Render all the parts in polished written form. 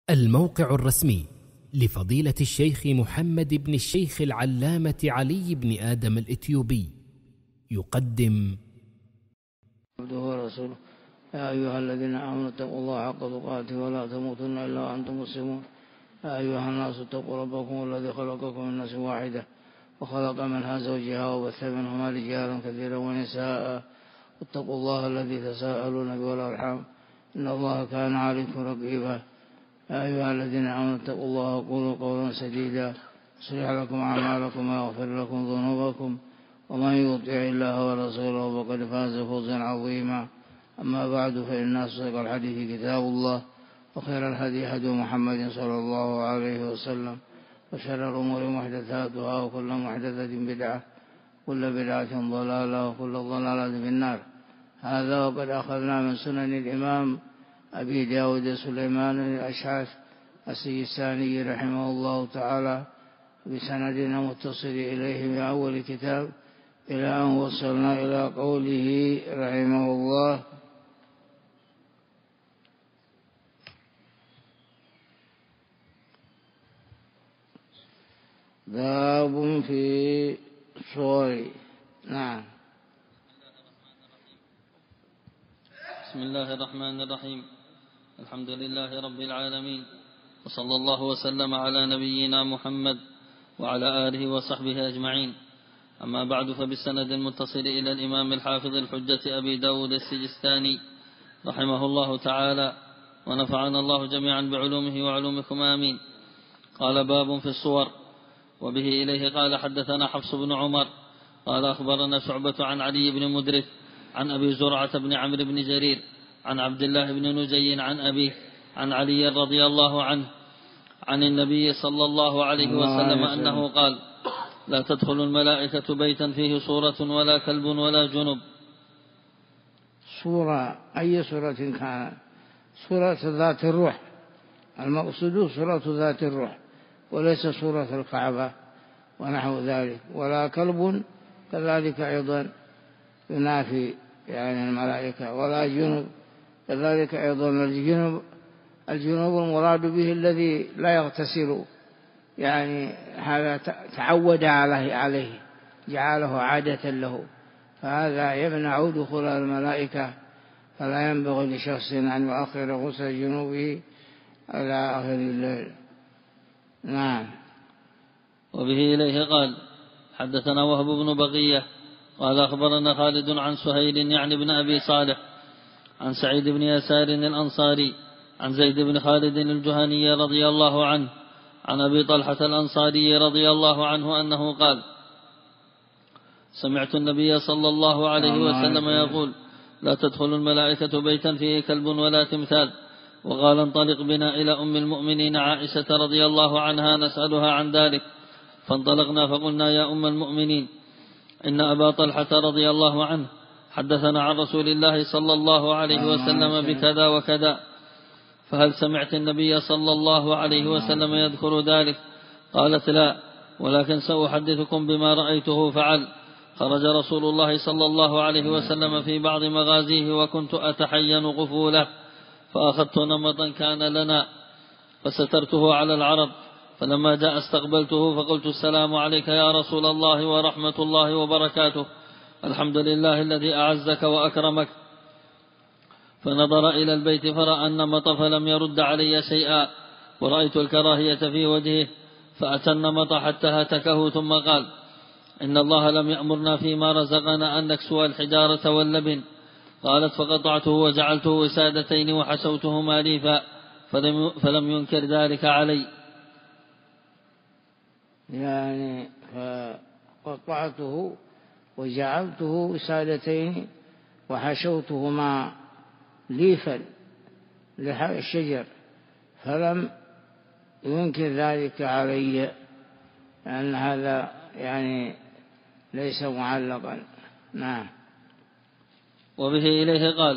الموقع الرسمي لفضيلة الشيخ محمد بن الشيخ العلامة علي بن آدم الإثيوبي يقدم عبده ورسوله. يا أيها الذين آمنوا اتقوا الله حق تقاته ولا تموتن إلا وأنتم مسلمون. يا أيها الناس اتقوا ربكم الذي خلقكم من نفس واحدة وخلق منها زوجها وبث منهما رجالا كثيرا ونساء. واتقوا الله الذي تساءلون به والأرحام إن الله كان عليكم رقيبا. يا أيها الذين آمنوا اتقوا الله وقولوا قولا سديدا يصلح لكم أعمالكم ويغفر لكم ذنوبكم ومن يطع الله ورسوله فقد فاز فوزا عظيما. أما بعد فإن أصدق الحديث كتاب الله وخير الهدي هدي محمد صلى الله عليه وسلم وشر الأمور محدثاتها وكل محدثة بدعة كل بدعة ضلالة وكل ضلالة في النار. هذا وقد أخذنا من سنن الإمام أبي داود سليمان الأشعث السجستاني رحمه الله تعالى بسندنا متصل إليه من أول كتاب إلى أن وصلنا إلى قوله رحمه الله: باب في صور. نعم. بسم الله الرحمن الرحيم. الحمد لله رب العالمين، وصلى الله وسلم على نبينا محمد وعلى آله وصحبه أجمعين. أما بعد، فبالسند المتصل إلى الإمام الحافظ الحجة أبي داود السجستاني رحمه الله تعالى ونفعنا الله جميعا بعلومه وعلومكم آمين. قال: باب في الصور. وبه إليه قال: حدثنا حفص بن عمر قال: أخبرنا شعبة عن علي بن مدرك عن أبي زرعة بن عمرو بن جرير عن عبد الله بن نجي عن أبيه عن علي رضي الله عنه عن النبي صلى الله عليه وسلم أنه قال: لا تدخل الملائكة بيتا فيه صورة ولا كلب ولا جنب. صورة أي صورة كانت، صورة ذات الروح، المقصود صورة ذات الروح وليس صورة الكعبة ونحو ذلك، ولا كلب كذلك أيضا ينافي يعني الملائكة، ولا جنب كذلك أيضا. الجنوب المراد به الذي لا يغتسل، يعني هذا تعود عليه جعله عادة له، فهذا يمنع دخول الملائكة، فلا ينبغي لشخص أن يؤخر غسل جنوبه على آخر الليل. نعم. وبه إليه قال: حدثنا وهب بن بقية قال: أخبرنا خالد عن سهيل يعني بن أبي صالح عن سعيد بن يسار الأنصاري عن زيد بن خالد الجهني رضي الله عنه عن أبي طلحة الأنصاري رضي الله عنه أنه قال: سمعت النبي صلى الله عليه وسلم يقول: لا تدخل الملائكة بيتا فيه كلب ولا تمثال. وقال: انطلق بنا إلى أم المؤمنين عائشة رضي الله عنها نسألها عن ذلك. فانطلقنا فقلنا: يا أم المؤمنين، إن أبا طلحة رضي الله عنه حدثنا عن رسول الله صلى الله عليه وسلم بكذا وكذا، فهل سمعت النبي صلى الله عليه وسلم يذكر ذلك؟ قالت: لا، ولكن سأحدثكم بما رأيته فعل. خرج رسول الله صلى الله عليه وسلم في بعض مغازيه وكنت أتحين قفوله، فأخذت نمطا كان لنا فسترته على العرب، فلما جاء استقبلته فقلت: السلام عليك يا رسول الله ورحمة الله وبركاته، الحمد لله الذي أعزك وأكرمك. فنظر إلى البيت فرأى النمط فلم يرد علي شيئا، ورأيت الكراهية في وجهه، فأتى النمط حتى هتكه ثم قال: إن الله لم يأمرنا فيما رزقنا أن نكسو الحجارة واللبن. قالت: فقطعته وجعلته وسادتين وحشوتهما ليفا، فلم ينكر ذلك علي. يعني فقطعته وجعلته وسادتين وحشوتهما ليفا الشجر، فلم ينكر ذلك علي، لأن هذا يعني ليس معلقا. نعم. وبه إليه قال: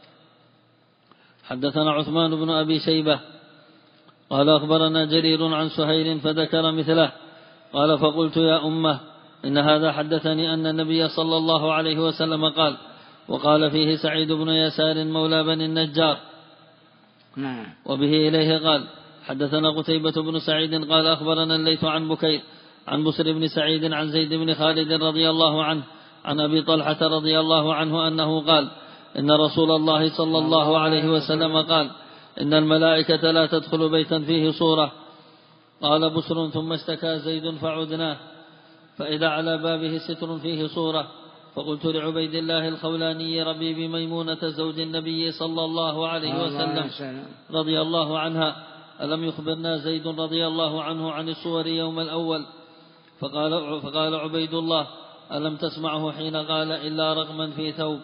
حدثنا عثمان بن أبي شيبة قال: أخبرنا جرير عن سهيل فذكر مثله. قال: فقلت: يا أمه، إن هذا حدثني أن النبي صلى الله عليه وسلم قال، وقال فيه سعيد بن يسار مولى بني النجار. نعم. وبه إليه قال: حدثنا قتيبة بن سعيد قال أخبرنا الليث عن بكير عن بسر بن سعيد عن زيد بن خالد رضي الله عنه عن أبي طلحة رضي الله عنه أنه قال إن رسول الله صلى الله عليه وسلم قال إن الملائكة لا تدخل بيتا فيه صورة. قال بسر ثم اشتكى زيد فعدناه فإذا على بابه ستر فيه صورة، فقلت لعبيد الله الخولاني ربيب ميمونة زوج النبي صلى الله عليه وسلم رضي الله عنها ألم يخبرنا زيد رضي الله عنه عن الصور يوم الأول؟ فقال عبيد الله ألم تسمعه حين قال إلا رقما في ثوب.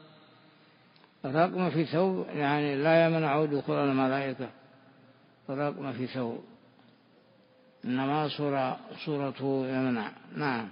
رقم في ثوب يعني لا يمنع دخول الملائكة، رقم في ثوب إنما صورته يمنع. نعم.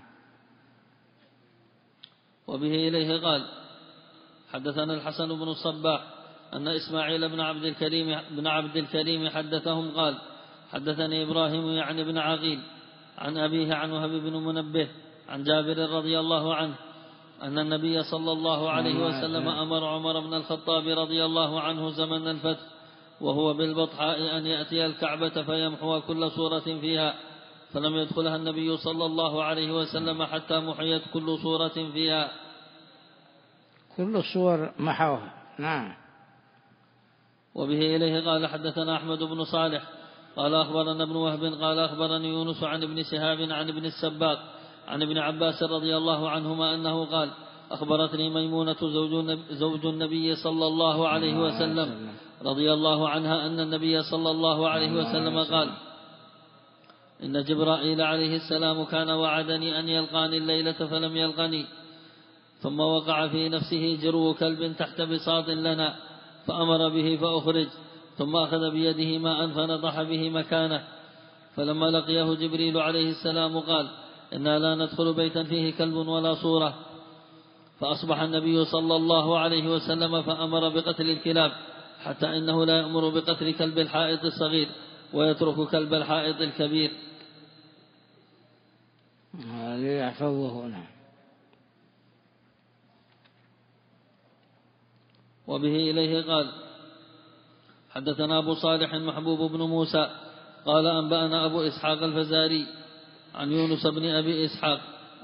وبه إليه قال حدثنا الحسن بن الصباح أن إسماعيل بن عبد الكريم حدثهم قال حدثني إبراهيم يعني بن عقيل عن أبيه عن وهب بن منبه عن جابر رضي الله عنه أن النبي صلى الله عليه وسلم أمر عمر بن الخطاب رضي الله عنه زمن الفتح وهو بالبطحاء أن يأتي الكعبة فيمحو كل صورة فيها، فلم يدخلها النبي صلى الله عليه وسلم حتى محيت كل صورة فيها. كل الصور محوها. نعم. وبه إليه قال حدثنا أحمد بن صالح قال أخبرنا ابن وهب قال أخبرني يونس عن ابن شهاب عن ابن السباق عن ابن عباس رضي الله عنهما أنه قال أخبرتني ميمونة زوج النبي صلى الله عليه وسلم رضي الله عنها أن النبي صلى الله عليه وسلم قال إن جبرائيل عليه السلام كان وعدني أن يلقاني الليلة فلم يلقني، ثم وقع في نفسه جرو كلب تحت بساط لنا فأمر به فأخرج، ثم أخذ بيده ماء فنضح به مكانه، فلما لقيه جبريل عليه السلام قال إنا لا ندخل بيتا فيه كلب ولا صورة. فأصبح النبي صلى الله عليه وسلم فأمر بقتل الكلاب حتى إنه لا يأمر بقتل كلب الحائط الصغير ويترك كلب الحائط الكبير. ليحفظه هنا. وبه إليه قال حدثنا أبو صالح محبوب بن موسى قال أنبأنا أبو إسحاق الفزاري عن يونس بن أبي إسحاق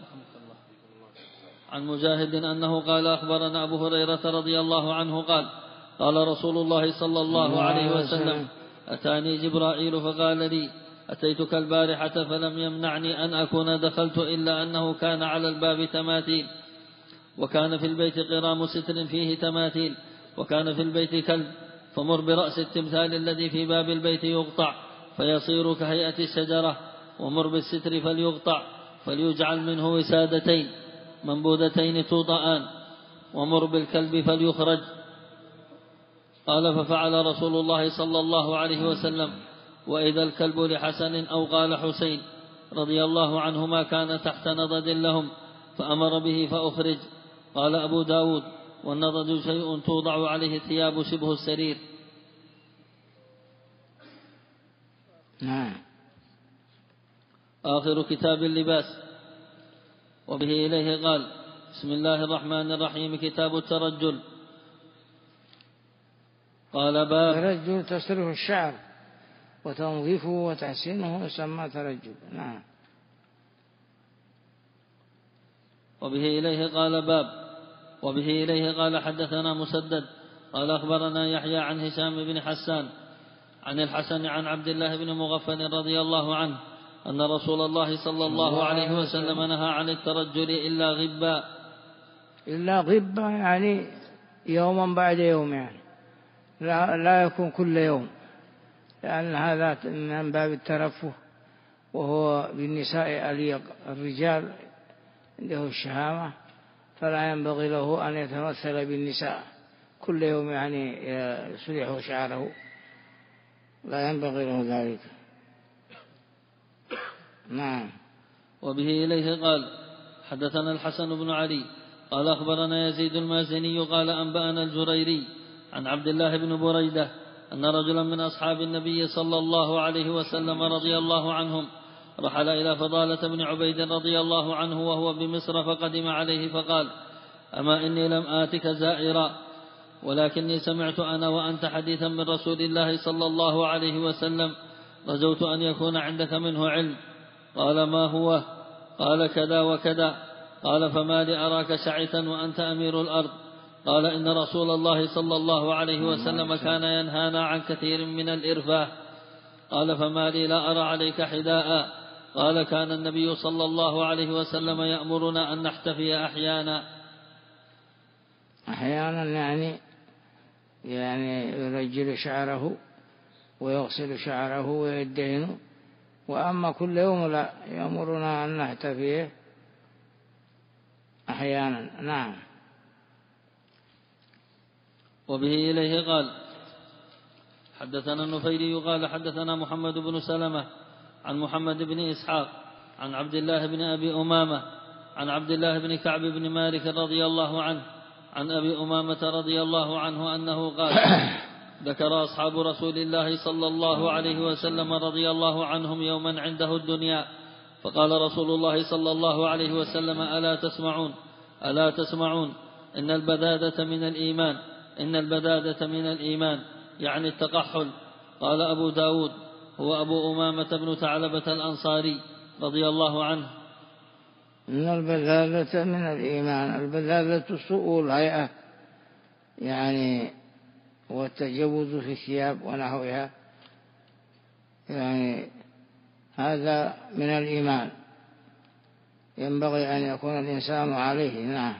عن مجاهد أنه قال أخبرنا أبو هريرة رضي الله عنه قال قال رسول الله صلى الله عليه وسلم أتاني جبرائيل فقال لي أتيتك البارحة فلم يمنعني أن أكون دخلت إلا أنه كان على الباب تماثيل، وكان في البيت قرام ستر فيه تماثيل، وكان في البيت كلب، فمر برأس التمثال الذي في باب البيت يقطع فيصير كهيئة الشجرة، ومر بالستر فليقطع فليجعل منه وسادتين منبوذتين توطئان، ومر بالكلب فليخرج. قال ففعل رسول الله صلى الله عليه وسلم، وإذا الكلب لحسن أو قال حسين رضي الله عنهما كان تحت نضد لهم فأمر به فأخرج. قال أبو داود والنضد شيء توضع عليه ثياب شبه السرير. آخر كتاب اللباس. وبه إليه قال بسم الله الرحمن الرحيم كتاب الترجل. قال باب الترجل تسريح الشعر وتنظيفه وتحسينه يسمى ترجل. نعم. وبه إليه قال باب. وبه إليه قال حدثنا مسدد قال أخبرنا يحيى عن هشام بن حسان عن الحسن عن عبد الله بن مغفل رضي الله عنه أن رسول الله صلى الله عليه وسلم نهى عن الترجل إلا غبا يعني يوما بعد يوم، يعني لا يكون كل يوم، لأن هذا من باب الترفه، وهو بالنساء أليق. الرجال عنده الشهامة فلا ينبغي له أن يتمثل بالنساء كل يوم، يعني يسرح شعره، لا ينبغي له ذلك. نعم. وبه إليه قال حدثنا الحسن بن علي قال أخبرنا يزيد المازني قال أنبأنا الجريري عن عبد الله بن بريدة أن رجلا من أصحاب النبي صلى الله عليه وسلم رضي الله عنهم رحل إلى فضالة بن عبيد رضي الله عنه وهو بمصر، فقدم عليه فقال أما إني لم آتك زائرا، ولكني سمعت أنا وأنت حديثا من رسول الله صلى الله عليه وسلم رجوت أن يكون عندك منه علم. قال: ما هو؟ قال: كذا وكذا. قال: فما لي أراك شعثا وأنت أمير الأرض؟ قال: إن رسول الله صلى الله عليه وسلم كان ينهانا عن كثير من الإرفاه. قال: فما لي لا أرى عليك حذاء؟ قال: كان النبي صلى الله عليه وسلم يأمرنا أن نحتفي أحيانا. أحيانا يعني يرجل شعره ويغسل شعره ويدهن، وأما كل يوم لا، يأمرنا أن نحتفي أحيانا. نعم. وبه إليه قال: حدثنا النفيلي قال: حدثنا محمد بن سلمة عن محمد بن إسحاق عن عبد الله بن أبي أمامة عن عبد الله بن كعب بن مالك رضي الله عنه عن أبي أمامة رضي الله عنه أنه قال: ذكر أصحاب رسول الله صلى الله عليه وسلم رضي الله عنهم يوما عنده الدنيا، فقال رسول الله صلى الله عليه وسلم: ألا تسمعون إن البذاذة من الإيمان، إن البذاذة من الإيمان، يعني التقحل. قال أبو داود: هو أبو أمامة بن ثعلبة الأنصاري رضي الله عنه. إن البذاذة من الإيمان، البذاذة سوء الهيئة يعني، والتجوز في الثياب ونحوها، يعني هذا من الإيمان، ينبغي أن يكون الإنسان عليه. نعم.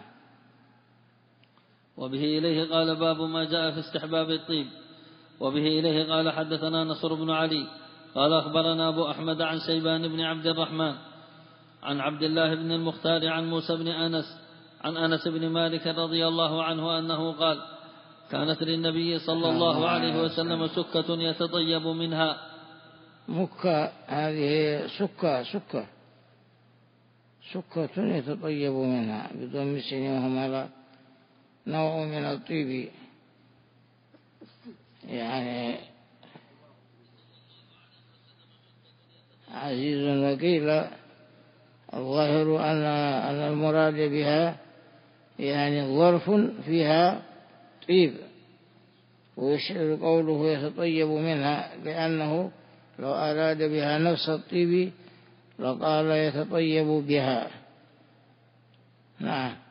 وبه إليه قال: باب ما جاء في استحباب الطيب. وبه إليه قال: حدثنا نصر بن علي قال: أخبرنا أبو أحمد عن شيبان بن عبد الرحمن عن عبد الله بن المختار عن موسى بن أنس عن أنس بن مالك رضي الله عنه أنه قال: كانت للنبي صلى الله عليه وسلم سكة يتطيب منها. مكة هذه سكة يتطيب منها بضم السين وهملا، نوع من الطيب يعني عزيز. وقيل الظاهر أن المراد بها يعني ظرف فيها طيب، ويشعر قوله يتطيب منها، لأنه لو أراد بها نفس الطيب لقال يتطيب بها. نعم.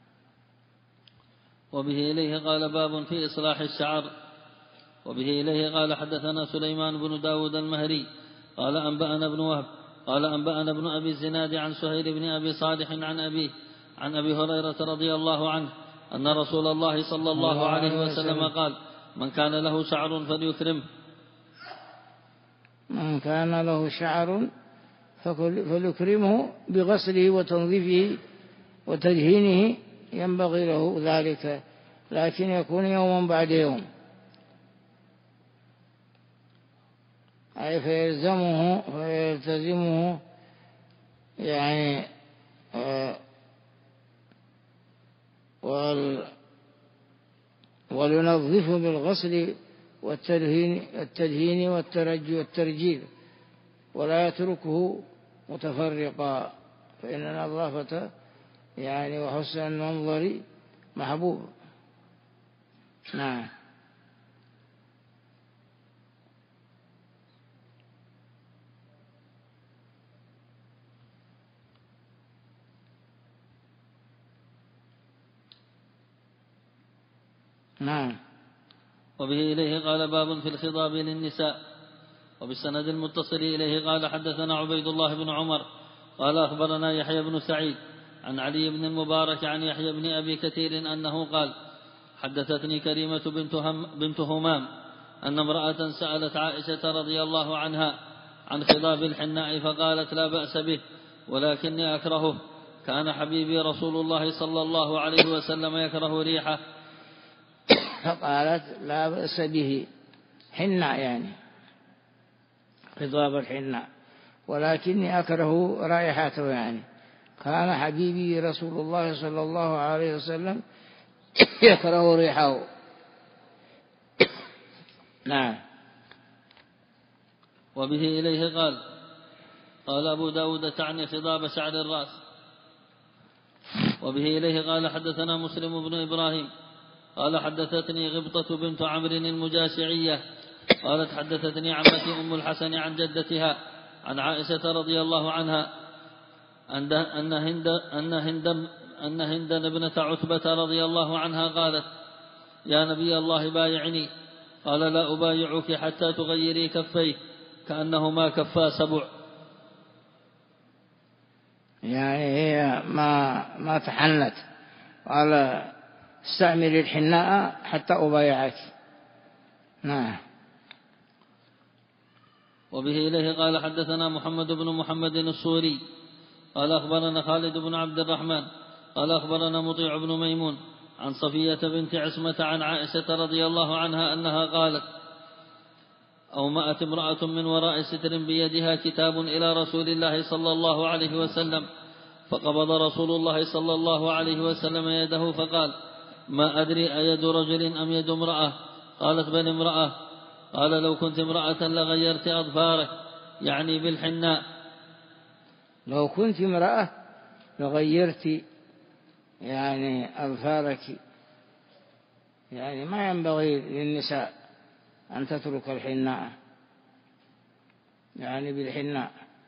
وبه إليه قال: باب في إصلاح الشعر. وبه إليه قال: حدثنا سليمان بن داود المهري قال: أنبأنا ابن وهب قال: أنبأنا ابن أبي الزناد عن سهيل بن أبي صالح عن أبيه عن أبي هريرة رضي الله عنه أن رسول الله صلى الله عليه وسلم قال: من كان له شعر فليكرمه. من كان له شعر فليكرمه بغسله وتنظيفه وتدهينه، ينبغي له ذلك، لكن يكون يوما بعد يوم، أي فيلتزمه يعني ولنظفه بالغسل والتدهين والترجي والترجيل، ولا يتركه متفرقا، فإن النظافة يعني وحسن المنظر محبوب. نعم. نعم. وبه إليه قال: باب في الخضاب للنساء. وبالسند المتصل إليه قال: حدثنا عبيد الله بن عمر قال: أخبرنا يحيى بن سعيد عن علي بن المبارك عن يحيى بن أبي كثير أنه قال: حدثتني كريمة بنت همام أن امرأة سألت عائشة رضي الله عنها عن خضاب الحناء، فقالت: لا بأس به، ولكني أكرهه، كان حبيبي رسول الله صلى الله عليه وسلم يكره ريحه. فقالت: لا بأس به، حناء يعني خضاب الحناء، ولكني أكره رائحته، يعني كان حبيبي رسول الله صلى الله عليه وسلم يكره ريحه. نعم. وبه إليه قال أبو داود: تعني خضاب شعر الرأس. وبه إليه قال: حدثنا مسلم بن إبراهيم قال: حدثتني غبطة بنت عمرو المجاشعية قالت حدثتني عمتي أم الحسن عن جدتها عن عائشة رضي الله عنها أن هند ابنة عتبة رضي الله عنها قالت يا نبي الله بايعني، قال لا أبايعك حتى تغيري كفيه كأنهما كفا سبع. يعني هي ما تحنت، قال استعملي الحناء حتى أبايعك. نعم. وبه إليه قال حدثنا محمد بن محمد السوري قال أخبرنا خالد بن عبد الرحمن قال أخبرنا مطيع بن ميمون عن صفية بنت عصمة عن عائشة رضي الله عنها أنها قالت أومأت امرأة من وراء ستر بيدها كتاب إلى رسول الله صلى الله عليه وسلم، فقبض رسول الله صلى الله عليه وسلم يده فقال ما أدري أيد رجل أم يد امرأة؟ قالت بل امرأة. قال لو كنت امرأة لغيرت أظفارك، يعني بالحناء. لو كنت امرأة لغيرت يعني أظفارك، يعني ما ينبغي للنساء أن تترك الحناء، يعني بالحناء.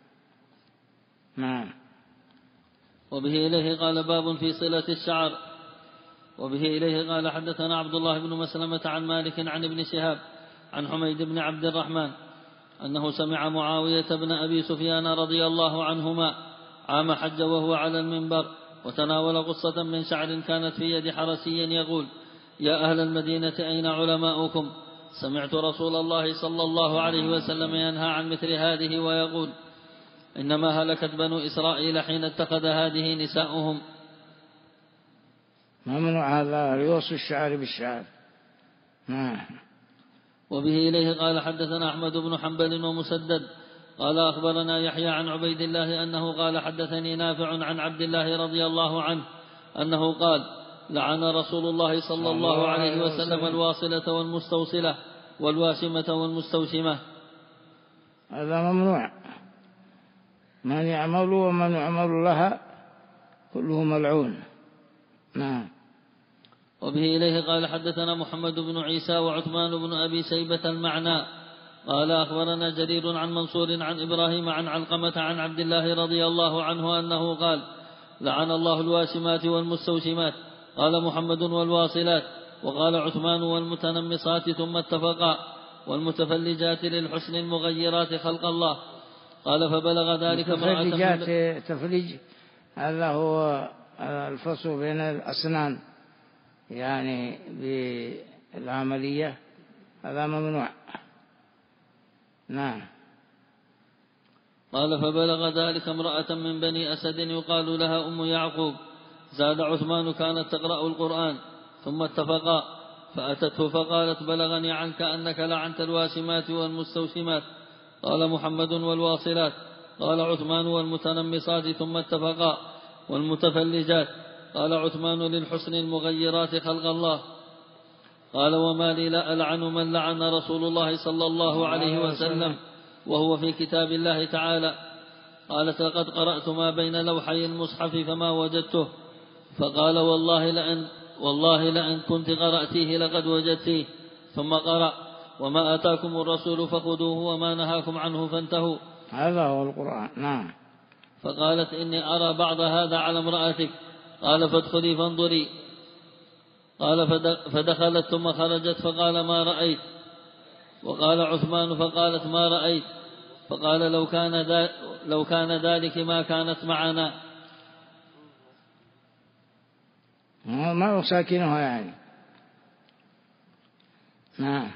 نعم. وبه إليه قال باب في صلة الشعر. وبه إليه قال حدثنا عبد الله بن مسلمة عن مالك عن ابن شهاب عن حميد بن عبد الرحمن أنه سمع معاوية بن أبي سفيان رضي الله عنهما عام حج وهو على المنبر وتناول قصة من شعر كانت في يد حرسي يقول يا أهل المدينة أين علماؤكم؟ سمعت رسول الله صلى الله عليه وسلم ينهى عن مثل هذه ويقول إنما هلكت بنو إسرائيل حين اتخذ هذه نساؤهم. ممنوع هذا يوصي الشعر بالشعر. وبه إليه قال حدثنا أحمد بن حنبل ومسدد قال أخبرنا يحيى عن عبيد الله أنه قال حدثني نافع عن عبد الله رضي الله عنه أنه قال لعن رسول الله صلى الله عليه وسلم الواصلة والمستوصلة والواشمة والمستوشمة. هذا ممنوع، من يعمل ومن يعمل لها كله ملعون. نعم. وبه إليه قال حدثنا محمد بن عيسى وعثمان بن أبي شيبة المعنى قال أخبرنا جرير عن منصور عن إبراهيم عن علقمة عن عبد الله رضي الله عنه أنه قال لعن الله الواشمات والمستوشمات. قال محمد والواصلات، وقال عثمان والمتنمصات، ثم اتفقا والمتفلجات للحسن المغيرات خلق الله. قال فبلغ ذلك امرأة تفليج هذا هو الفصل بين الأسنان، يعني بالعملية، هذا ممنوع. نعم. قال فبلغ ذلك امرأة من بني أسد يقال لها أم يعقوب. زاد عثمان كانت تقرأ القرآن. ثم اتفقا فأتته فقالت بلغني عنك أنك لعنت الواشمات والمستوشمات. قال محمد والواصلات. قال عثمان والمتنمصات. ثم اتفقا والمتفلجات. قال عثمان للحسن المغيرات خلق الله. قال وما لي لا ألعن من لعن رسول الله صلى الله عليه وسلم وهو في كتاب الله تعالى. قالت لقد قرأت ما بين لوحي المصحف فما وجدته. فقال والله لأن كنت قرأتيه لقد وجدتيه. ثم قرأ وما آتاكم الرسول فخذوه وما نهاكم عنه فانتهوا. هذا هو القرآن. نعم. فقالت إني أرى بعض هذا على امرأتك. قال فادخلي فانظري. قال فدخلت ثم خرجت فقال ما رأيت. وقال عثمان فقالت ما رأيت. فقال لو كان ذلك ما كانت معنا. ما ساكنها يعني. نعم.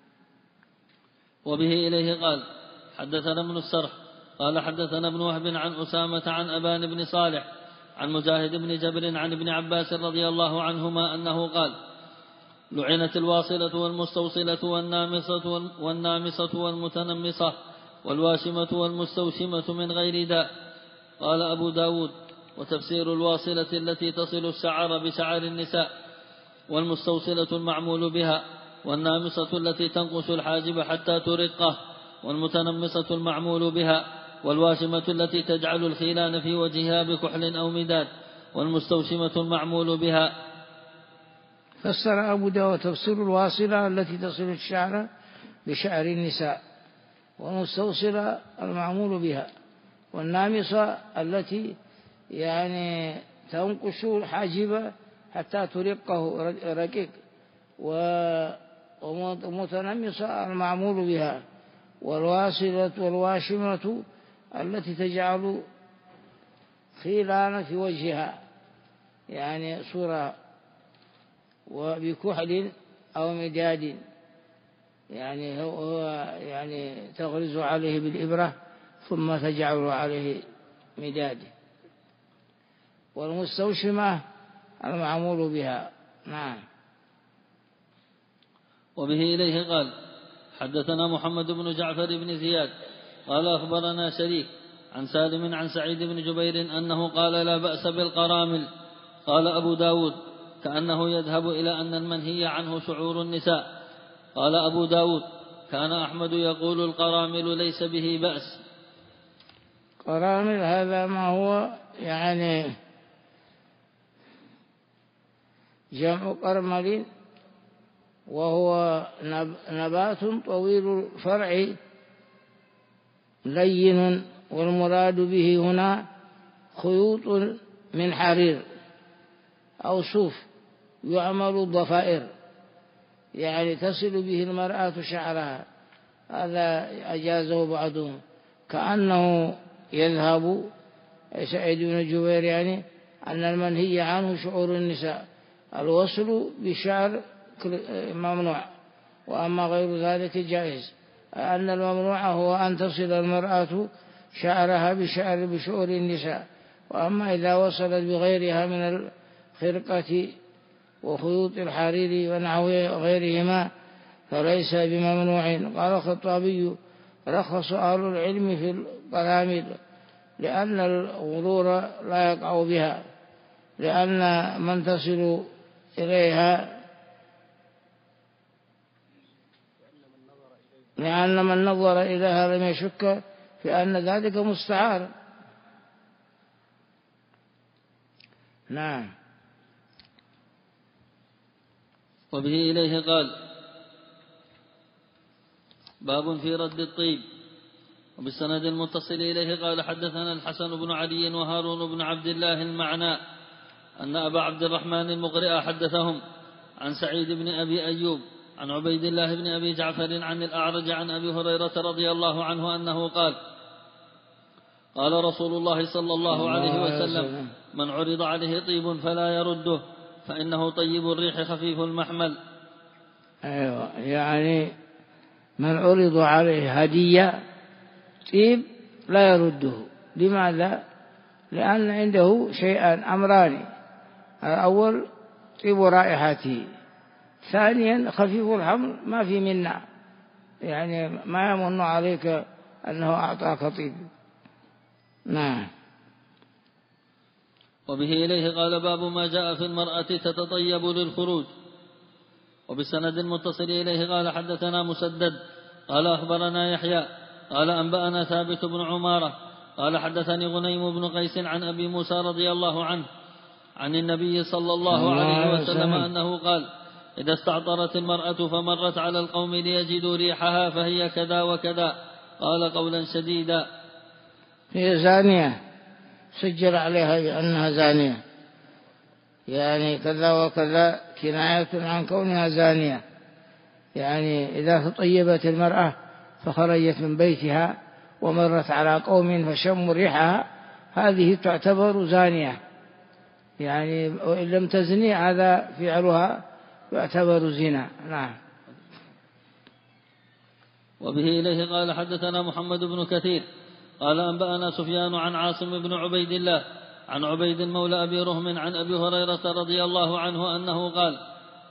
وبه إليه قال حدثنا ابن السرح قال حدثنا ابن وهب عن أسامة عن أبان بن صالح عن مجاهد بن جبر عن ابن عباس رضي الله عنهما أنه قال لعنت الواصلة والمستوصلة والنامصة والمتنمصة والواشمة والمستوشمة من غير داء. قال أبو داود وتفسير الواصلة التي تصل الشعر بشعر النساء، والمستوصلة المعمول بها، والنامصة التي تنقص الحاجب حتى ترقه، والمتنمصة المعمول بها، والواشمة التي تجعل الخيلان في وجهها بكحل أو مداد، والمستوشمة المعمول بها. فسر أبو داود تفسير الواصلة التي تصل الشعر بشعر النساء، والمستوصلة المعمول بها، والنامصة التي يعني تنقش الحاجب حتى ترقه رقيق، ومتنمصة المعمول بها، والواصلة والواشمة التي تجعل خيلان في وجهها يعني صورة، وبكحل أو مداد يعني هو يعني تغرز عليه بالإبرة ثم تجعل عليه مداد، والمستوشمة المعمول بها. نعم. وبه إليه قال حدثنا محمد بن جعفر بن زياد قال أخبرنا شريك عن سالم عن سعيد بن جبير أنه قال لا بأس بالقرامل. قال أبو داود كأنه يذهب إلى أن المنهي عنه شعور النساء. قال أبو داود كان أحمد يقول القرامل ليس به بأس. قرامل هذا ما هو يعني جمع قرمل، وهو نبات طويل الفرع لين، والمراد به هنا خيوط من حرير أو صوف يعمل الضفائر، يعني تصل به المرأة شعرها. هذا أجازه بعضهم، كأنه يذهب سعيد بن جبير يعني أن المنهي عنه شعور النساء، الوصل بشعر ممنوع، وأما غير ذلك جائز، أن الممنوع هو أن تصل المرأة شعرها بشعور النساء، وأما إذا وصلت بغيرها من الخرقة وخيوط الحرير ونحو غيرهما فليس بممنوع. قال الخطابي رخص أهل العلم في القرامل لأن الغرور لا يقع بها، لأن من تصل إليها لأن من نظر إليها لم يشك في أن ذلك مستعار. نعم. وبه إليه قال باب في رد الطيب. وبالسند المتصل إليه قال حدثنا الحسن بن علي وهارون بن عبد الله المعنى أن أبا عبد الرحمن المقرئ حدثهم عن سعيد بن أبي أيوب عن عبيد الله بن أبي جعفر عن الأعرج عن أبي هريرة رضي الله عنه أنه قال قال رسول الله صلى الله عليه وسلم من عرض عليه طيب فلا يرده فإنه طيب الريح خفيف المحمل. أيوة، يعني من عرض عليه هدية طيب لا يرده. لماذا؟ لأن عنده شيئان أمران: الأول طيب رائحته، ثانيا خفيف الحمل ما في منع، يعني ما يمن عليك أنه أعطاك طيب. نعم. وبه إليه قال باب ما جاء في المرأة تتطيب للخروج. وبالسند المتصل إليه قال حدثنا مسدد قال أخبرنا يحيى قال أنبأنا ثابت بن عمارة قال حدثني غنيم بن قيس عن أبي موسى رضي الله عنه عن النبي صلى الله عليه وسلم أنه قال إذا استعطرت المرأة فمرت على القوم ليجدوا ريحها فهي كذا وكذا. قال قولا شديدا. هي زانية، سجل عليها أنها زانية، يعني كذا وكذا كناية عن كونها زانية، يعني إذا تطيبت المرأة فخرجت من بيتها ومرت على قوم فشموا ريحها هذه تعتبر زانية، يعني وإن لم تزني هذا فعلها يعتبر زنا. نعم. وبه إليه قال حدثنا محمد بن كثير قال أنبأنا سفيان عن عاصم بن عبيد الله عن عبيد مولى أبي رهم عن أبي هريرة رضي الله عنه أنه قال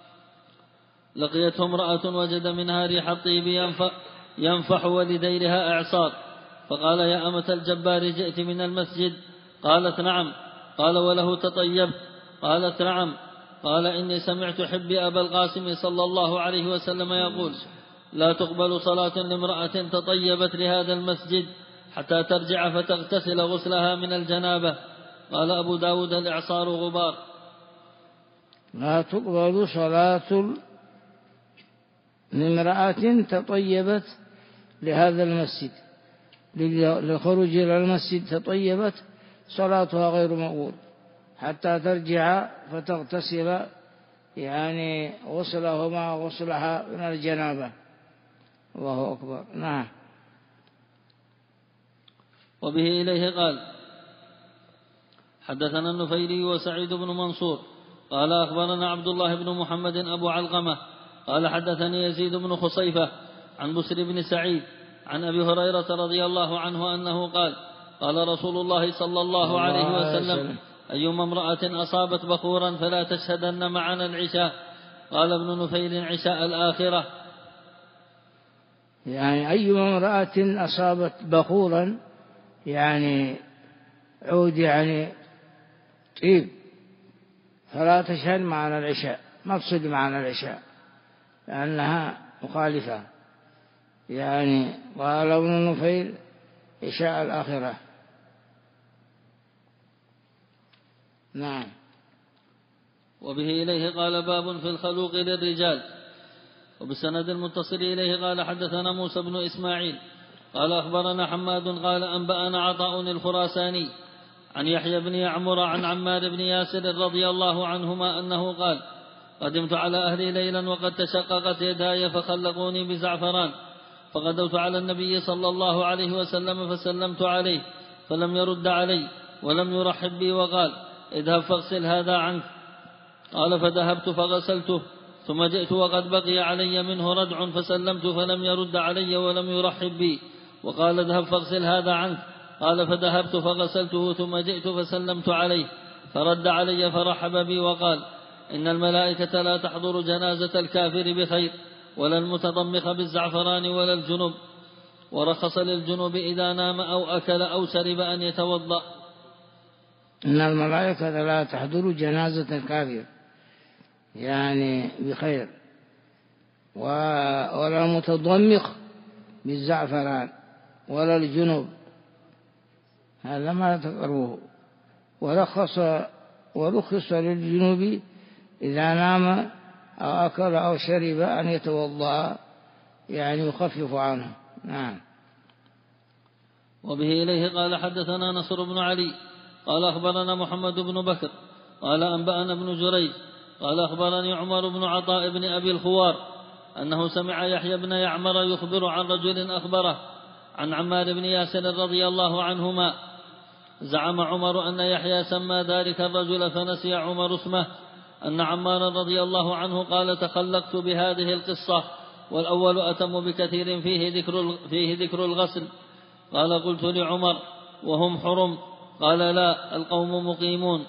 لقيته امرأة وجد منها ريح الطيب ينفح ولديرها إعصار، فقال يا أمة الجبار جئت من المسجد؟ قالت نعم. قال وله تطيبت؟ قالت نعم. قال إني سمعت حبي أبا القاسم صلى الله عليه وسلم يقول لا تقبل صلاة لامرأة تطيبت لهذا المسجد حتى ترجع فتغتسل غسلها من الجنابة. قال أبو داود الإعصار غبار. لا تقبل صلاة من امرأة تطيبت لهذا المسجد، للخروج إلى المسجد تطيبت، صلاتها غير مقبول حتى ترجع فتغتسل، يعني غسله مع غسلها من الجنابة. الله أكبر. نعم. وبه إليه قال: حدثنا النفيلي وسعيد بن منصور قال أخبرنا عبد الله بن محمد أبو علقمة قال حدثني يزيد بن خصيفة عن بسر بن سعيد عن أبي هريرة رضي الله عنه أنه قال: قال رسول الله صلى الله عليه وسلم: أيما امرأة أصابت بخورا فلا تشهدن معنا العشاء. قال ابن نفيل: عشاء الآخرة. يعني أيما امرأة أصابت بخورا، يعني عود، يعني طيب، فلا تشهد معنا العشاء، ما تصد معنا العشاء لأنها مخالفة. يعني قال ابن نفيل: عشاء الآخرة. نعم. وبه إليه قال: باب في الخلوق للرجال. وبالسند المتصل إليه قال: حدثنا موسى بن إسماعيل قال أخبرنا حماد قال أنبأنا عطاء الخراساني عن يحيى بن يعمر عن عمار بن ياسر رضي الله عنهما أنه قال: قدمت على أهلي ليلا وقد تشققت يداي فخلقوني بزعفران، فغدوت على النبي صلى الله عليه وسلم فسلمت عليه فلم يرد علي ولم يرحب بي، وقال: اذهب فاغسل هذا عنك. قال: فذهبت فغسلته، ثم جئت وقد بقي علي منه ردع فسلمت فلم يرد علي ولم يرحب بي، وقال: اذهب فاغسل هذا عنك. قال: فذهبت فغسلته، ثم جئت فسلمت عليه فرد علي فرحب بي، وقال: إن الملائكة لا تحضر جنازة الكافر بخير، ولا المتضمخ بالزعفران ولا الجنب، ورخص للجنب إذا نام أو أكل أو شرب أن يتوضأ. إن الملائكة لا تحضر جنازة الكافر يعني بخير، ولا المتضمخ بالزعفران ولا الجنب، هذا ما تقربه. ورخص للجنوب إذا نام أو أكل أو شرب أن يتوضأ، يعني يخفف عنه. نعم. وبه إليه قال: حدثنا نصر بن علي قال أخبرنا محمد بن بكر قال أنبأنا ابن جريج قال أخبرني عمر بن عطاء بن أبي الخوار أنه سمع يحيى بن يعمر يخبر عن رجل أخبره عن عمار بن ياسر رضي الله عنهما. زعم عمر أن يحيى سمى ذلك الرجل فنسي عمر اسمه، أن عمار رضي الله عنه قال: تخلقت بهذه القصة، والأول أتم بكثير فيه ذكر الغسل. قال: قلت لعمر: وهم حرم؟ قال: لا، القوم مقيمون.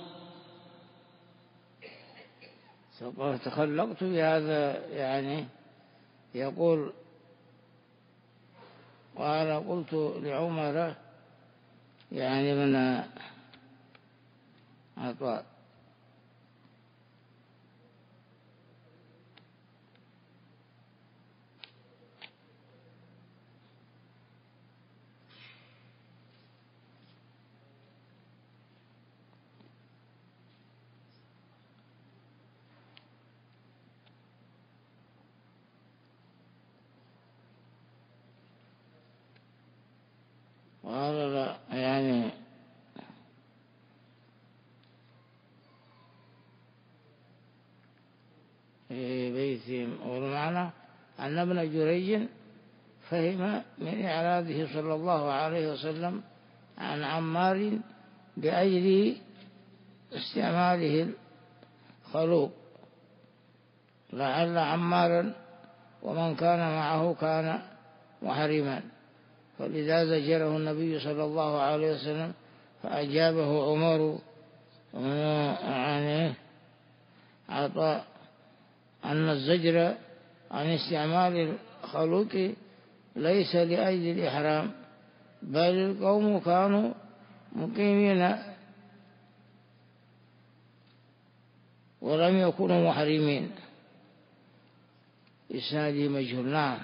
تخلقت بهذا، يعني يقول: قال: قلت لعمر، يعني من عطاء. قال: لا، يعني في بيتهم. والمعنى أن ابن جريج فهم من إعراضه صلى الله عليه وسلم عن عمار بأجل استعماله الخلوق، لعل عمارا ومن كان معه كان محرما، فلذا زجره النبي صلى الله عليه وسلم، فأجابه عمر يعني عطاء أن الزجر عن استعمال الخلوق ليس لأجل الإحرام، بل القوم كانوا مقيمين ولم يكونوا محرمين. إسناده مجهول. نعم.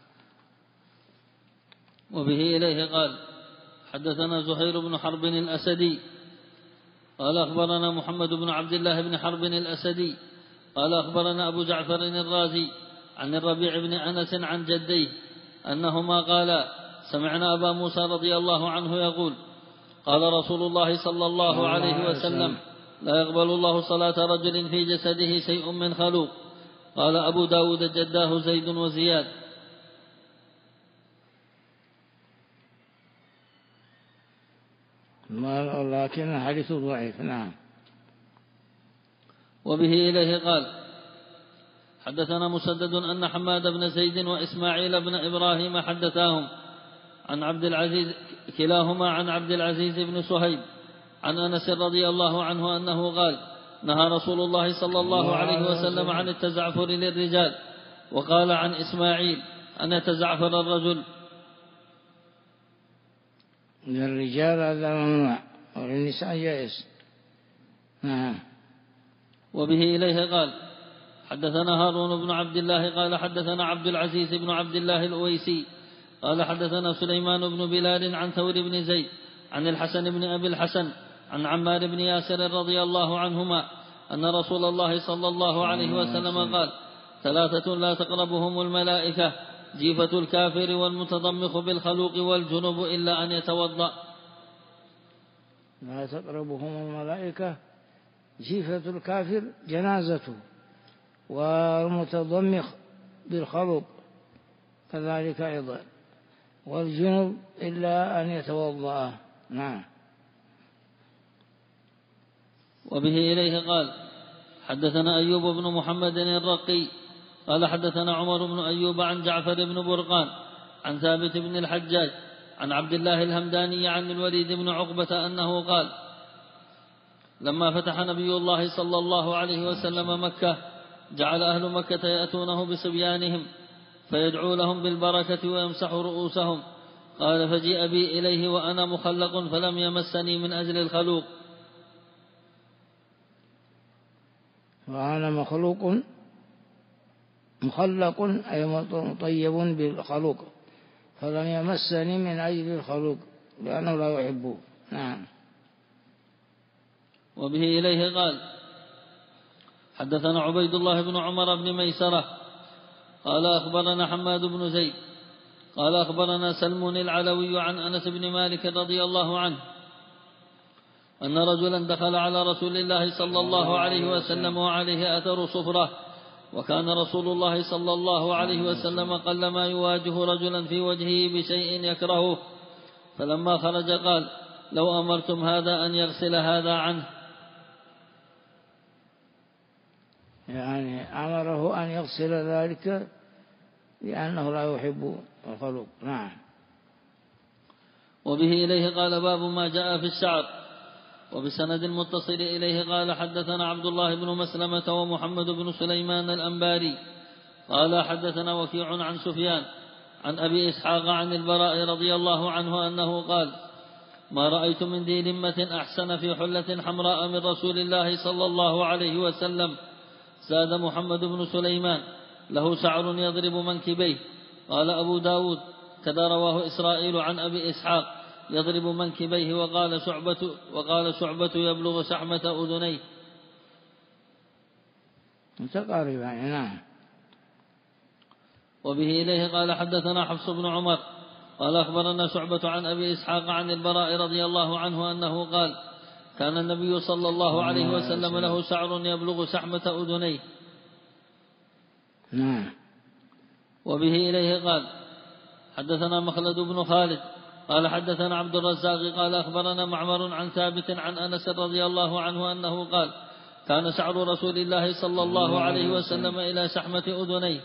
وبه إليه قال: حدثنا زهير بن حرب الأسدي قال أخبرنا محمد بن عبد الله بن حرب الأسدي قال أخبرنا أبو جعفر الرازي عن الربيع بن أنس عن جديه أنهما قالا سمعنا أبا موسى رضي الله عنه يقول قال رسول الله صلى الله عليه وسلم لا يقبل الله صلاة رجل في جسده شيء من خلوق. قال أبو داود جداه زيد وزياد. لكن الحديث ضعيف. نعم. وبه إليه قال حدثنا مسدد أن حماد بن زيد وإسماعيل بن إبراهيم حدثاهم عن عبد العزيز كلاهما عن عبد العزيز بن صهيب عن أنس رضي الله عنه أنه قال نهى رسول الله صلى الله عليه وسلم عن التزعفر للرجال. وقال عن إسماعيل أن يتزعفر الرجل للرجال هذا ممنوع وللنساء جائز. نعم. وبه إليه قال حدثنا هارون بن عبد الله قال حدثنا عبد العزيز بن عبد الله الأويسي قال حدثنا سليمان بن بلال عن ثور بن زيد عن الحسن بن أبي الحسن عن عمار بن ياسر رضي الله عنهما أن رسول الله صلى الله عليه وسلم قال ثلاثة لا تقربهم الملائكة جيفة الكافر والمتضمخ بالخلوق والجنب إلا أن يتوضأ. لا تقربهم الملائكة جيفة الكافر جنازته والمتضمخ بالخلوق كذلك أيضا والجنب إلا أن يتوضأ. نعم. وبه إليه قال حدثنا أيوب بن محمد الرقي قال حدثنا عمر بن أيوب عن جعفر بن برقان عن ثابت بن الحجاج عن عبد الله الهمداني عن الوليد بن عقبة أنه قال لما فتح نبي الله صلى الله عليه وسلم مكة جعل أهل مكة يأتونه بصبيانهم فيدعو لهم بالبركة ويمسح رؤوسهم. قال فجيء بي إليه وأنا مخلق فلم يمسني من أجل الخلوق. وأنا مخلق أي مطيب بالخلوق فلم يمسني من أجل الخلوق لأنه لا يحبه. نعم. وبه إليه قال حدثنا عبيد الله بن عمر بن ميسرة قال أخبرنا حماد بن زيد قال أخبرنا سلم العلوي عن أنس بن مالك رضي الله عنه أن رجلا دخل على رسول الله صلى الله عليه وسلم وعليه أثر صفرة وكان رسول الله صلى الله عليه وسلم قلما يواجه رجلا في وجهه بشيء يكرهه فلما خرج قال لو أمرتم هذا أن يغسل هذا عنه. يعني أمره أن يغسل ذلك لأنه لا يحب الخلوق. نعم. وبه إليه قال باب ما جاء في الشعر. وبسند متصل إليه قال حدثنا عبد الله بن مسلمة ومحمد بن سليمان الأنباري قال حدثنا وكيع عن سفيان عن أبي إسحاق عن البراء رضي الله عنه أنه قال ما رأيت من ذي لمة أحسن في حلة حمراء من رسول الله صلى الله عليه وسلم. زاد محمد بن سليمان له شعر يضرب منكبيه. قال أبو داود كذا رواه إسرائيل عن أبي إسحاق يضرب منكبيه وقال شعبة يبلغ شحمة أذنيه. متقاربا. نعم. وبه إليه قال حدثنا حفص بن عمر قال أخبرنا شعبة عن أبي إسحاق عن البراء رضي الله عنه أنه قال كان النبي صلى الله عليه وسلم له شعر يبلغ شحمة أذنيه. نعم. وبه إليه قال حدثنا مخلد بن خالد قال حدثنا عبد الرزاق قال أخبرنا معمر عن ثابت عن أنس رضي الله عنه أنه قال كان شعر رسول الله صلى الله عليه وسلم إلى شحمة أذنيه.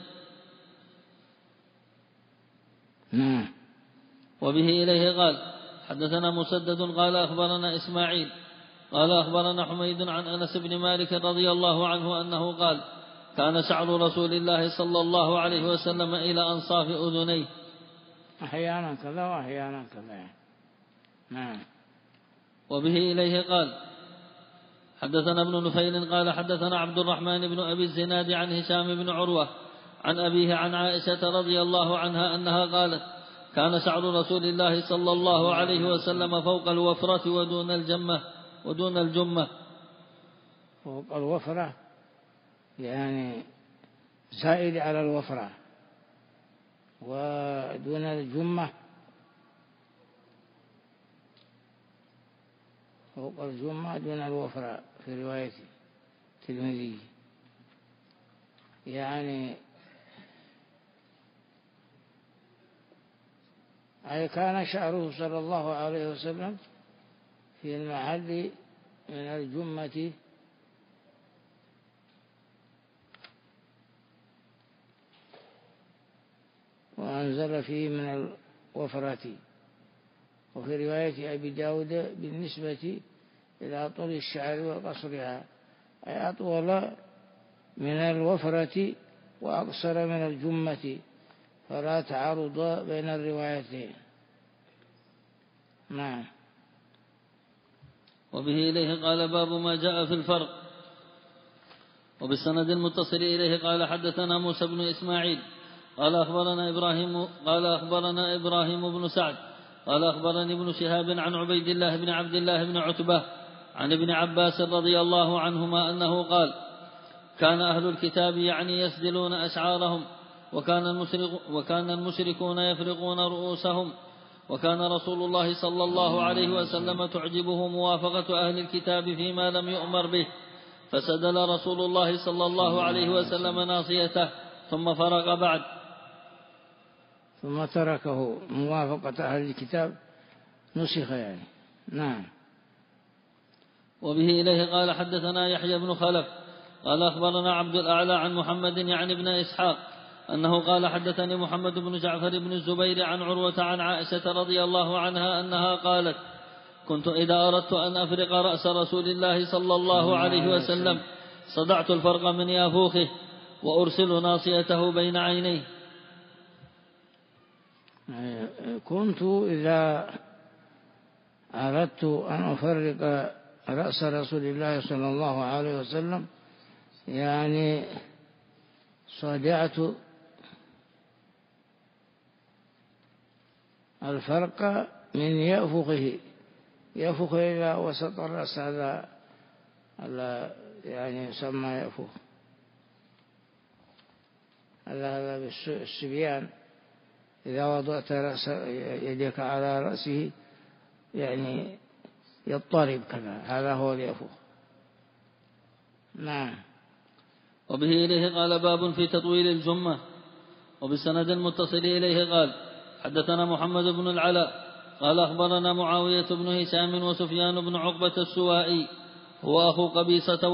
نعم. وبه إليه قال حدثنا مسدد قال أخبرنا إسماعيل قال أخبرنا حميد عن أنس بن مالك رضي الله عنه أنه قال كان شعر رسول الله صلى الله عليه وسلم إلى أنصاف أذنيه. أحيانا كذا وأحيانا كذا. نعم. وبه إليه قال حدثنا ابن نفيل قال حدثنا عبد الرحمن بن أبي الزناد عن هشام بن عروة عن أبيه عن عائشة رضي الله عنها أنها قالت كان شعر رسول الله صلى الله عليه وسلم فوق الوفرة ودون الجمة. فوق الوفرة يعني زائد على الوفرة، ودون الجمة فوق الجمة دون الوفرة في رواية الترمذي. يعني أي كان شعره صلى الله عليه وسلم في المحل من الجمة وأنزل فيه من الوفرة. وفي رواية أبي داود بالنسبة إلى طول الشعر وقصرها، أي أطول من الوفرة وأقصر من الجمة، فلا تعارض بين الروايتين. نعم. وبه إليه قال باب ما جاء في الفرق. وبالسند المتصل إليه قال حدثنا موسى بن إسماعيل قال أخبرنا إبراهيم بن سعد قال أخبرني ابن شهاب عن عبيد الله بن عبد الله بن عتبة عن ابن عباس رضي الله عنهما أنه قال كان أهل الكتاب يعني يسدلون أشعارهم، وكان المشركون يفرقون رؤوسهم، وكان رسول الله صلى الله عليه وسلم تعجبه موافقة أهل الكتاب فيما لم يؤمر به، فسدل رسول الله صلى الله عليه وسلم ناصيته ثم فرق بعد، ثم تركه موافقة أهل الكتاب، نسخ يعني. نعم. وبه إليه قال حدثنا يحيى بن خلف قال أخبرنا عبد الأعلى عن محمد يعني ابن إسحاق أنه قال حدثني محمد بن جعفر بن الزبير عن عروة عن عائشة رضي الله عنها أنها قالت كنت إذا أردت أن أفرق رأس رسول الله صلى الله عليه وسلم صدعت الفرق من يافوخه وأرسل ناصيته بين عينيه. كنت إذا أردت أن أفرق رأس رسول الله صلى الله عليه وسلم يعني صدعت الفرق من يأفخه إلى وسط الرأس، هذا يعني يسمى يأفخ، هذا بالسبيان إذا وضعت يدك على رأسه يعني يضطرب كذا، هذا هو اليأفخ. نعم. وبه إليه قال باب في تطويل الجمة. وبالسند المتصل إليه قال حدثنا محمد بن العلاء قال أخبرنا معاوية بن هشام وسفيان بن عقبة السوائي هو أخو قبيصة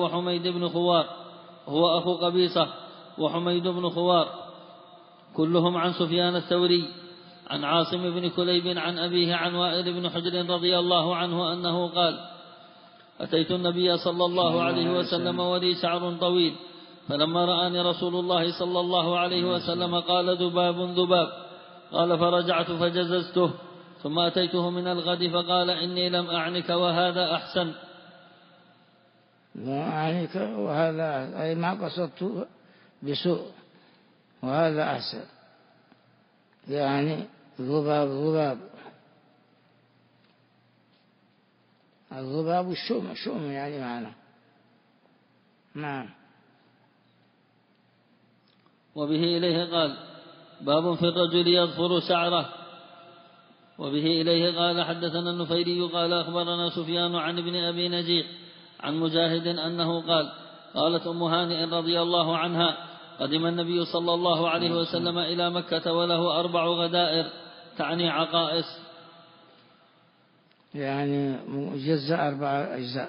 وحميد بن خوار كلهم عن سفيان الثوري عن عاصم بن كليب عن أبيه عن وائل بن حجر رضي الله عنه أنه قال أتيت النبي صلى الله عليه وسلم ولي شعر طويل، فلما رآني رسول الله صلى الله عليه وسلم قال ذباب، قال فرجعت فجززته، ثم أتيته من الغد فقال إني لم أعنك وهذا أحسن. ما أعنك وهذا أي ما قصدت بسوء وهذا أحسن، يعني ذباب الذباب الشؤم يعني معنى. نعم. وبه إليه قال باب في الرجل يظفر شعره. وبه إليه قال حدثنا النفيري قال أخبرنا سفيان عن ابن أبي نجيح عن مجاهد أنه قال قالت أم هانئ رضي الله عنها قدم النبي صلى الله عليه وسلم إلى مكة وله 4 غدائر، تعني عقائص، يعني مجزأ 4 أجزاء.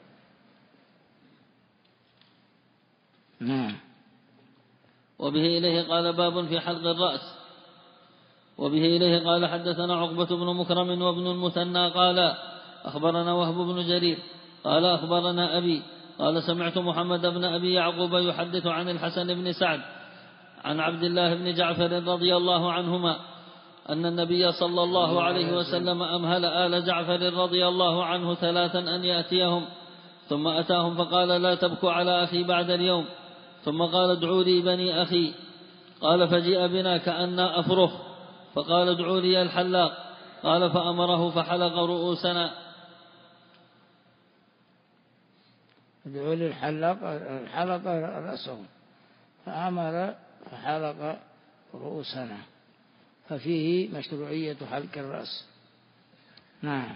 نعم. وبه إليه قال باب في حلق الرأس. وبه إليه قال حدثنا عقبة بن مكرم وابن المثنى قال أخبرنا وهب بن جرير قال أخبرنا أبي قال سمعت محمد بن أبي يعقوب يحدث عن الحسن بن سعد عن عبد الله بن جعفر رضي الله عنهما أن النبي صلى الله عليه وسلم أمهل آل جعفر رضي الله عنه 3 أن يأتيهم، ثم أتاهم فقال لا تبكوا على أخي بعد اليوم، ثم قال ادعوا لي بني أخي، قال فجيء بنا كأننا أفرخ، فقال ادعوا لي الحلاق، قال فأمره فحلق رؤوسنا. ادعوا لي الحلاق، حلق رأسهم، فأمر فحلق رؤوسنا، ففيه مشروعية حلق الرأس. نعم.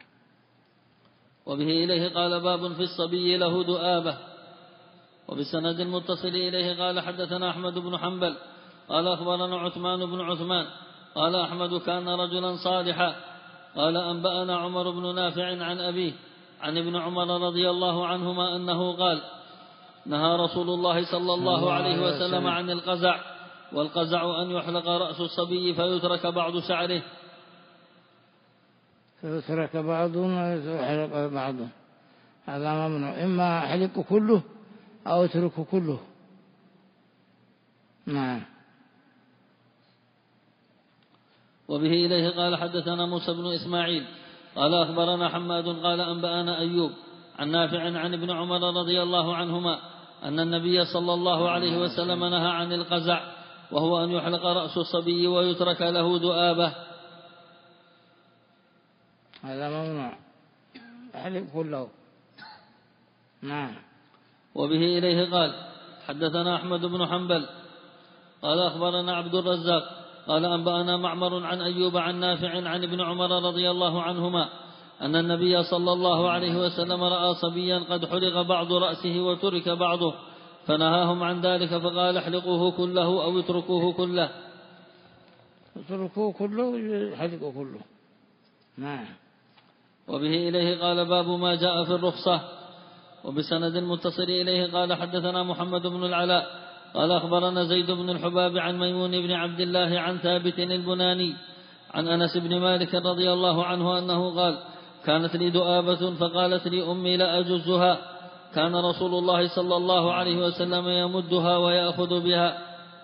وبه إليه قال باب في الصبي له دؤابة. وبالسند المتصل إليه قال حدثنا أحمد بن حنبل قال أخبرنا عثمان بن عثمان قال أحمد كان رجلا صالحا قال أنبأنا عمر بن نافع عن أبيه عن ابن عمر رضي الله عنهما أنه قال نهى رسول الله صلى الله عليه وسلم عن القزع، والقزع أن يحلق رأس الصبي فيترك بعض شعره، فيترك بعض ويحلق بعض، هذا ممنوع، إما حلق كله أو اترك كله. نعم. وبه إليه قال حدثنا موسى بن إسماعيل قال أخبرنا حماد قال أنبأنا أيوب عن نافع عن ابن عمر رضي الله عنهما أن النبي صلى الله عليه وسلم نهى عن القزع، وهو أن يحلق رأس الصبي ويترك له دؤابة، هذا ممنوع، حلق كله. نعم. وبه إليه قال حدثنا أحمد بن حنبل قال أخبرنا عبد الرزاق قال أنبأنا معمر عن أيوب عن نافع عن ابن عمر رضي الله عنهما أن النبي صلى الله عليه وسلم رأى صبيا قد حلق بعض رأسه وترك بعضه فنهاهم عن ذلك فقال احلقوه كله أو اتركوه كله. اتركوه كله يحلقوه كله. نعم. وبه إليه قال باب ما جاء في الرخصة. وبسند متصل إليه قال حدثنا محمد بن العلاء قال أخبرنا زيد بن الحباب عن ميمون بن عبد الله عن ثابت البناني عن أنس بن مالك رضي الله عنه أنه قال كانت لي دؤابة فقالت لي أمي لا أجزها، كان رسول الله صلى الله عليه وسلم يمدها ويأخذ بها.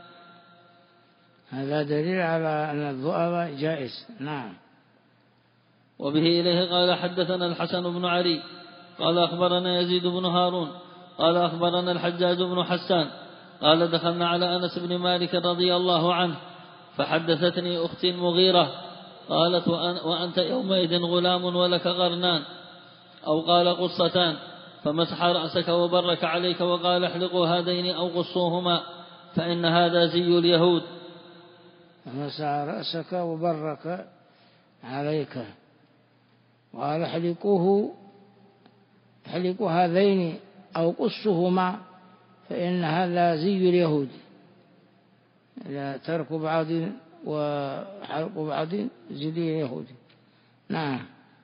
هذا دليل على أن الدؤابة جائز. نعم. وبه إليه قال حدثنا الحسن بن علي قال أخبرنا يزيد بن هارون قال أخبرنا الحجاج بن حسان قال دخلنا على أنس بن مالك رضي الله عنه فحدثتني أختي المغيرة قالت وأنت يومئذ غلام ولك قرنان أو قال قصتان، فمسح رأسك وبرك عليك وقال احلقوا هذين أو قصوهما فإن هذا زي اليهود. فمسح رأسك وبرك عليك وقال احلقوا هذين أو قصهما فإن هذا زي اليهود، لا ترك بعض وحلق بعض زي اليهود. نعم.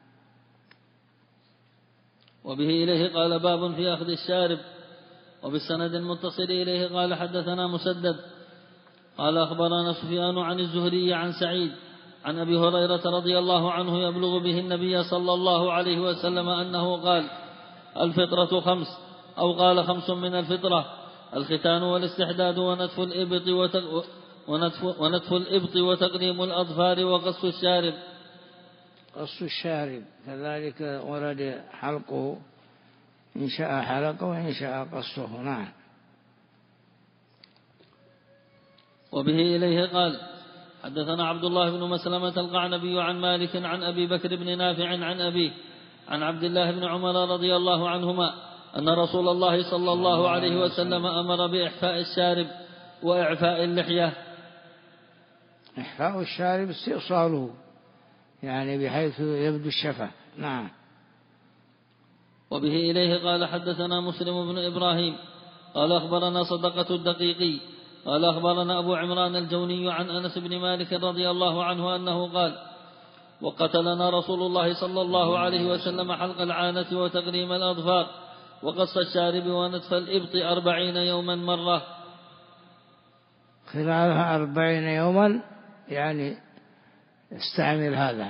وبه إليه قال باب في أخذ الشارب. وبالسند المتصل إليه قال حدثنا مسدد قال أخبرنا سفيان عن الزهري عن سعيد عن أبي هريرة رضي الله عنه يبلغ به النبي صلى الله عليه وسلم أنه قال الفطرة 5 أو قال 5 من الفطرة: الختان والاستحداد ونتف الإبط وتقليم الأظفار وقص الشارب. قص الشارب كذلك ورد حلقه، إن شاء حلقه وإن شاء قصه. نعم. وبه إليه قال حدثنا عبد الله بن مسلمة القعنبي عن مالك عن أبي بكر بن نافع عن أبيه عن عبد الله بن عمر رضي الله عنهما أن رسول الله صلى الله عليه وسلم أمر بإحفاء الشارب وإعفاء اللحية. إحفاء الشارب استئصاله، يعني بحيث يبدو الشفة. نعم. وبه إليه قال حدثنا مسلم بن إبراهيم قال أخبرنا صدقة الدقيقي قال أخبرنا أبو عمران الجوني عن أنس بن مالك رضي الله عنه أنه قال وقتلنا رسول الله صلى الله عليه وسلم حلق العانة وتقليم الأظفار وقص الشارب ونتف الإبط 40 يوما مرة. خلالها 40 يوما، يعني استعمل هذا،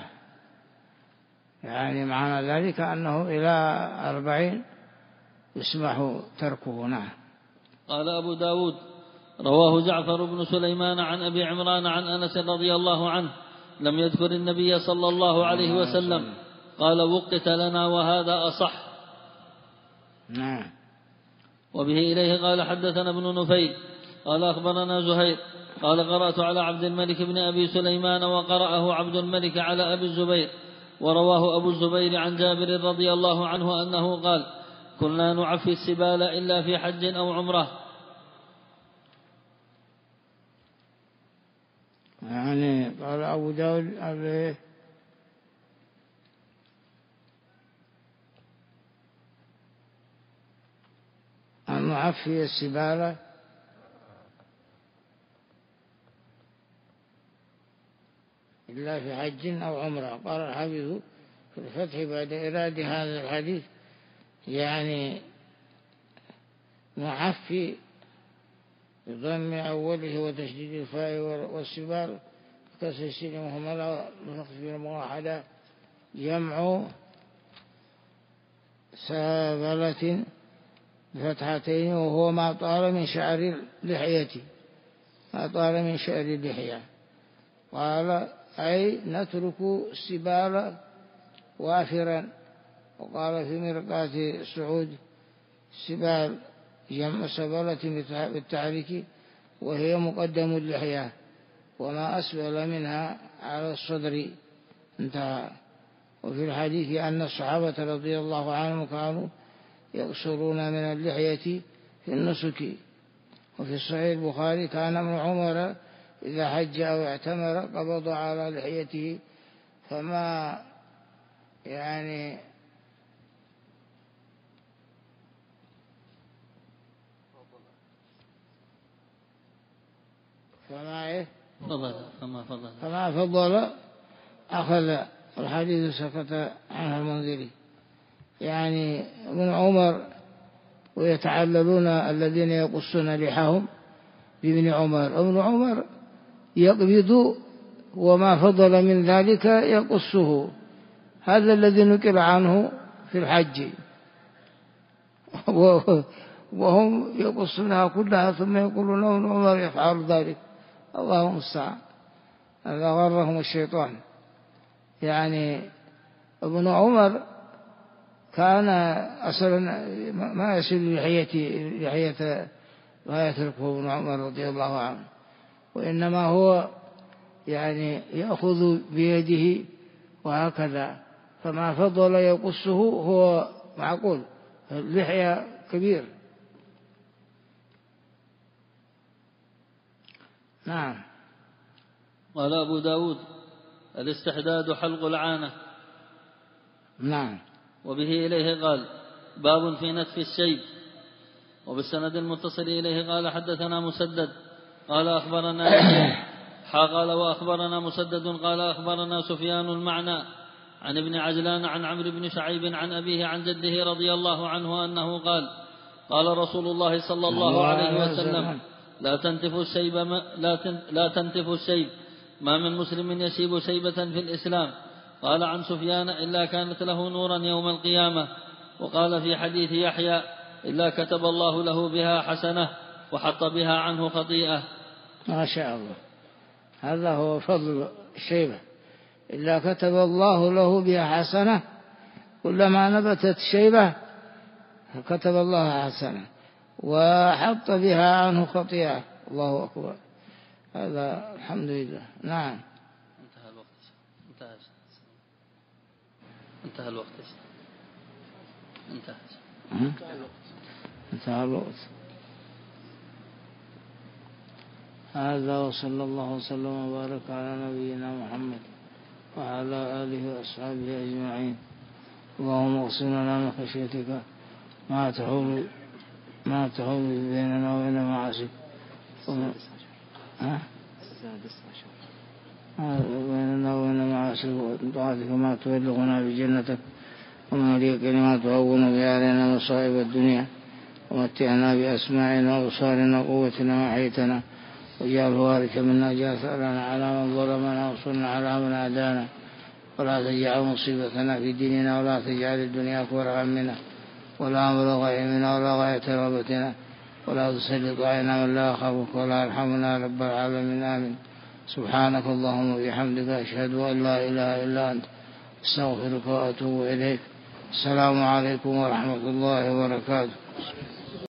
يعني معنى ذلك أنه إلى 40 يسمح تركه. نعم. قال أبو داود رواه جعفر بن سليمان عن أبي عمران عن أنس رضي الله عنه لم يذكر النبي صلى الله عليه وسلم قال وقت لنا وهذا أصح. نعم. وبه إليه قال حدثنا ابن نفيل قال أخبرنا زهير قال قرأت على عبد الملك بن أبي سليمان وقرأه عبد الملك على أبي الزبير، ورواه أبو الزبير عن جابر رضي الله عنه أنه قال كنا نعفي السبال إلا في حج أو عمره. يعني قال أبو داود عليه أن نعفي السبالة إلا في حج أو عمرة. قال الحافظ في الفتح بعد إراد هذا الحديث يعني نعفي بضم أوله وتشديد الفاء والسبال كسر السين وهملا لنقص في المواحدة جمع سابلة بفتحتين وهو ما طال من شعر اللحية، ما طال من شعر اللحية. قال أي نترك السبال وافرا. وقال في مرقاة السعود السبال جمع سبلة بالتحريك وهي مقدم اللحية وما أسفل منها على الصدر. انتهى. وفي الحديث أن الصحابة رضي الله عنهم كانوا يقصرون من اللحية في النسك. وفي الصحيح البخاري كان ابن عمر إذا حج أو اعتمر قبض على لحيته فما يعني فما فضل أخذ. الحديث سكت عنه المنذري يعني ابن عمر ويتعللون الذين يقصون لحاهم بابن عمر. ابن عمر يقبض وما فضل من ذلك يقصه. هذا الذي نقل عنه في الحج وهم يقصونها كلها ثم يقولون ابن عمر يفعل ذلك. الله المستعان. هذا غرهم الشيطان. يعني ابن عمر كان أصلا ما يصل لحية ما يتركه ابن عمر رضي الله عنه، وإنما هو يعني يأخذ بيده وهكذا. فما فضل يقصه هو معقول، اللحية كبير. نعم. قال أبو داود الاستحداد حلق العانة. نعم. وبه إليه قال باب في نتف الشيب. وبالسند المتصل إليه قال حدثنا مسدد قال أخبرنا قال وأخبرنا مسدد قال أخبرنا سفيان المعنى عن ابن عجلان عن عمرو بن شعيب عن أبيه عن جده رضي الله عنه أنه قال قال رسول الله صلى الله عليه وسلم لا تنتف الشيب ما من مسلم يشيب شيبة في الإسلام. قال عن سفيان إلا كانت له نورا يوم القيامة. وقال في حديث يحيى إلا كتب الله له بها حسنة وحط بها عنه خطيئة. ما شاء الله. هذا هو فضل الشيبة. إلا كتب الله له بها حسنة، كلما نبتت شيبة كتب الله حسنة وحط بها عنه خطيئة. الله أكبر. هذا الحمد لله. نعم. انتهى الوقت. انتهى الوقت. هذا وصلى الله وسلم وبارك على نبينا محمد وعلى آله وأصحابه أجمعين. اللهم اغفر لنا من خشيتك ما تحول بيننا وبين معاصيك بيننا وبين معاصيك ومن طاعتك ما تبلغنا بجنتك ومن اليقين ما تهون به علينا مصائب الدنيا ومتعنا بأسماعنا وأبصارنا وقوتنا ما أحييتنا واجعله وارثا منا اجعل ثأرنا على من ظلمنا وانصرنا على من عادانا ولا تجعل مصيبتنا في ديننا ولا تجعل الدنيا أكبر همنا ولا مبلغ علمنا ولا غاية رغبتنا ولا تسلط علينا من لا يخافك ولا يرحمنا رب العالمين. آمين. سبحانك اللهم وبحمدك أشهد أن لا إله إلا أنت أستغفرك وأتوب إليك. السلام عليكم ورحمة الله وبركاته.